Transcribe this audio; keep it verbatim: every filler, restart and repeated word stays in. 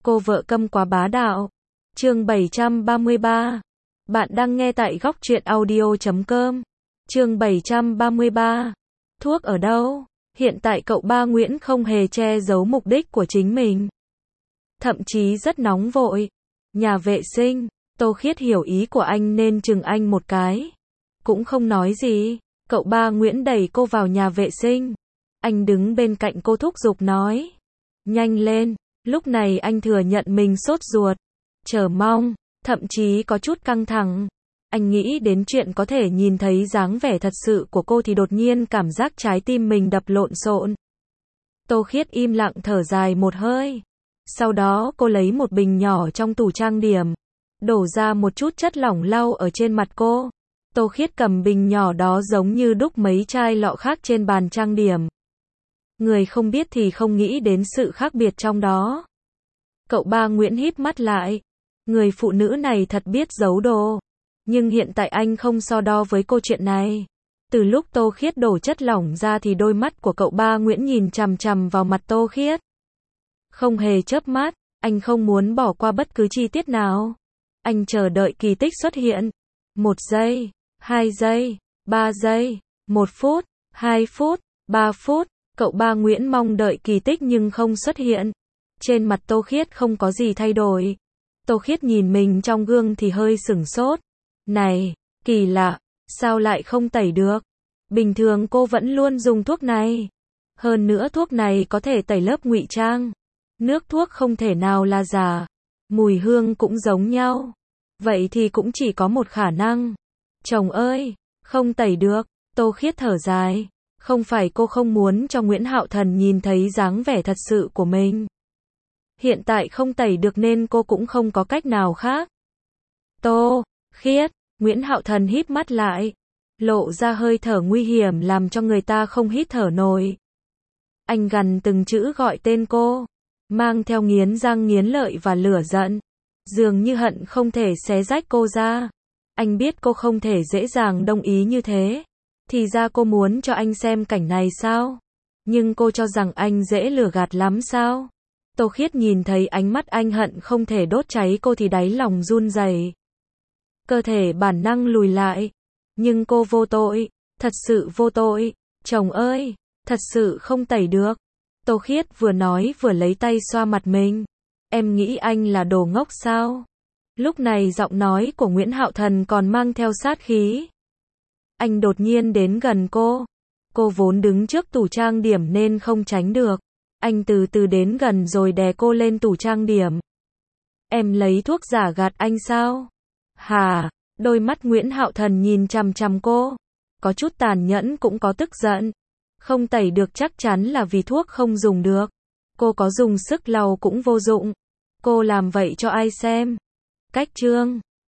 Cô vợ câm quá bá đạo. Chương bảy trăm ba mươi ba. Bạn đang nghe tại góc truyện audio chấm com. Chương bảy trăm ba mươi ba. Thuốc ở đâu? Hiện tại cậu ba Nguyễn không hề che giấu mục đích của chính mình. Thậm chí rất nóng vội. Nhà vệ sinh. Tô Khiết hiểu ý của anh nên chừng anh một cái. Cũng không nói gì. Cậu ba Nguyễn đẩy cô vào nhà vệ sinh. Anh đứng bên cạnh cô thúc giục nói. Nhanh lên. Lúc này anh thừa nhận mình sốt ruột, chờ mong, thậm chí có chút căng thẳng. Anh nghĩ đến chuyện có thể nhìn thấy dáng vẻ thật sự của cô thì đột nhiên cảm giác trái tim mình đập lộn xộn. Tô Khiết im lặng thở dài một hơi. Sau đó cô lấy một bình nhỏ trong tủ trang điểm, đổ ra một chút chất lỏng lau ở trên mặt cô. Tô Khiết cầm bình nhỏ đó giống như đúc mấy chai lọ khác trên bàn trang điểm. Người không biết thì không nghĩ đến sự khác biệt trong đó. Cậu ba Nguyễn híp mắt lại. Người phụ nữ này thật biết giấu đồ. Nhưng hiện tại anh không so đo với cô chuyện này. Từ lúc Tô Khiết đổ chất lỏng ra thì đôi mắt của cậu ba Nguyễn nhìn chằm chằm vào mặt Tô Khiết. Không hề chớp mắt, anh không muốn bỏ qua bất cứ chi tiết nào. Anh chờ đợi kỳ tích xuất hiện. Một giây, hai giây, ba giây, một phút, hai phút, ba phút. Cậu ba Nguyễn mong đợi kỳ tích nhưng không xuất hiện. Trên mặt Tô Khiết không có gì thay đổi. Tô Khiết nhìn mình trong gương thì hơi sửng sốt. Này, kỳ lạ, sao lại không tẩy được? Bình thường cô vẫn luôn dùng thuốc này. Hơn nữa thuốc này có thể tẩy lớp ngụy trang. Nước thuốc không thể nào là giả. Mùi hương cũng giống nhau. Vậy thì cũng chỉ có một khả năng. Chồng ơi, không tẩy được. Tô Khiết thở dài. Không phải cô không muốn cho Nguyễn Hạo Thần nhìn thấy dáng vẻ thật sự của mình. Hiện tại không tẩy được nên cô cũng không có cách nào khác. Tô Khiết, Nguyễn Hạo Thần híp mắt lại, lộ ra hơi thở nguy hiểm làm cho người ta không hít thở nổi. Anh gằn từng chữ gọi tên cô, mang theo nghiến răng nghiến lợi và lửa giận, dường như hận không thể xé rách cô ra. Anh biết cô không thể dễ dàng đồng ý như thế. Thì ra cô muốn cho anh xem cảnh này sao? Nhưng cô cho rằng anh dễ lừa gạt lắm sao? Tô Khiết nhìn thấy ánh mắt anh hận không thể đốt cháy cô thì đáy lòng run rẩy. Cơ thể bản năng lùi lại. Nhưng cô vô tội, thật sự vô tội. Chồng ơi, thật sự không tẩy được. Tô Khiết vừa nói vừa lấy tay xoa mặt mình. Em nghĩ anh là đồ ngốc sao? Lúc này giọng nói của Nguyễn Hạo Thần còn mang theo sát khí. Anh đột nhiên đến gần cô. Cô vốn đứng trước tủ trang điểm nên không tránh được. Anh từ từ đến gần rồi đè cô lên tủ trang điểm. Em lấy thuốc giả gạt anh sao? Hà, đôi mắt Nguyễn Hạo Thần nhìn chằm chằm cô. Có chút tàn nhẫn cũng có tức giận. Không tẩy được chắc chắn là vì thuốc không dùng được. Cô có dùng sức lau cũng vô dụng. Cô làm vậy cho ai xem? Cách chương.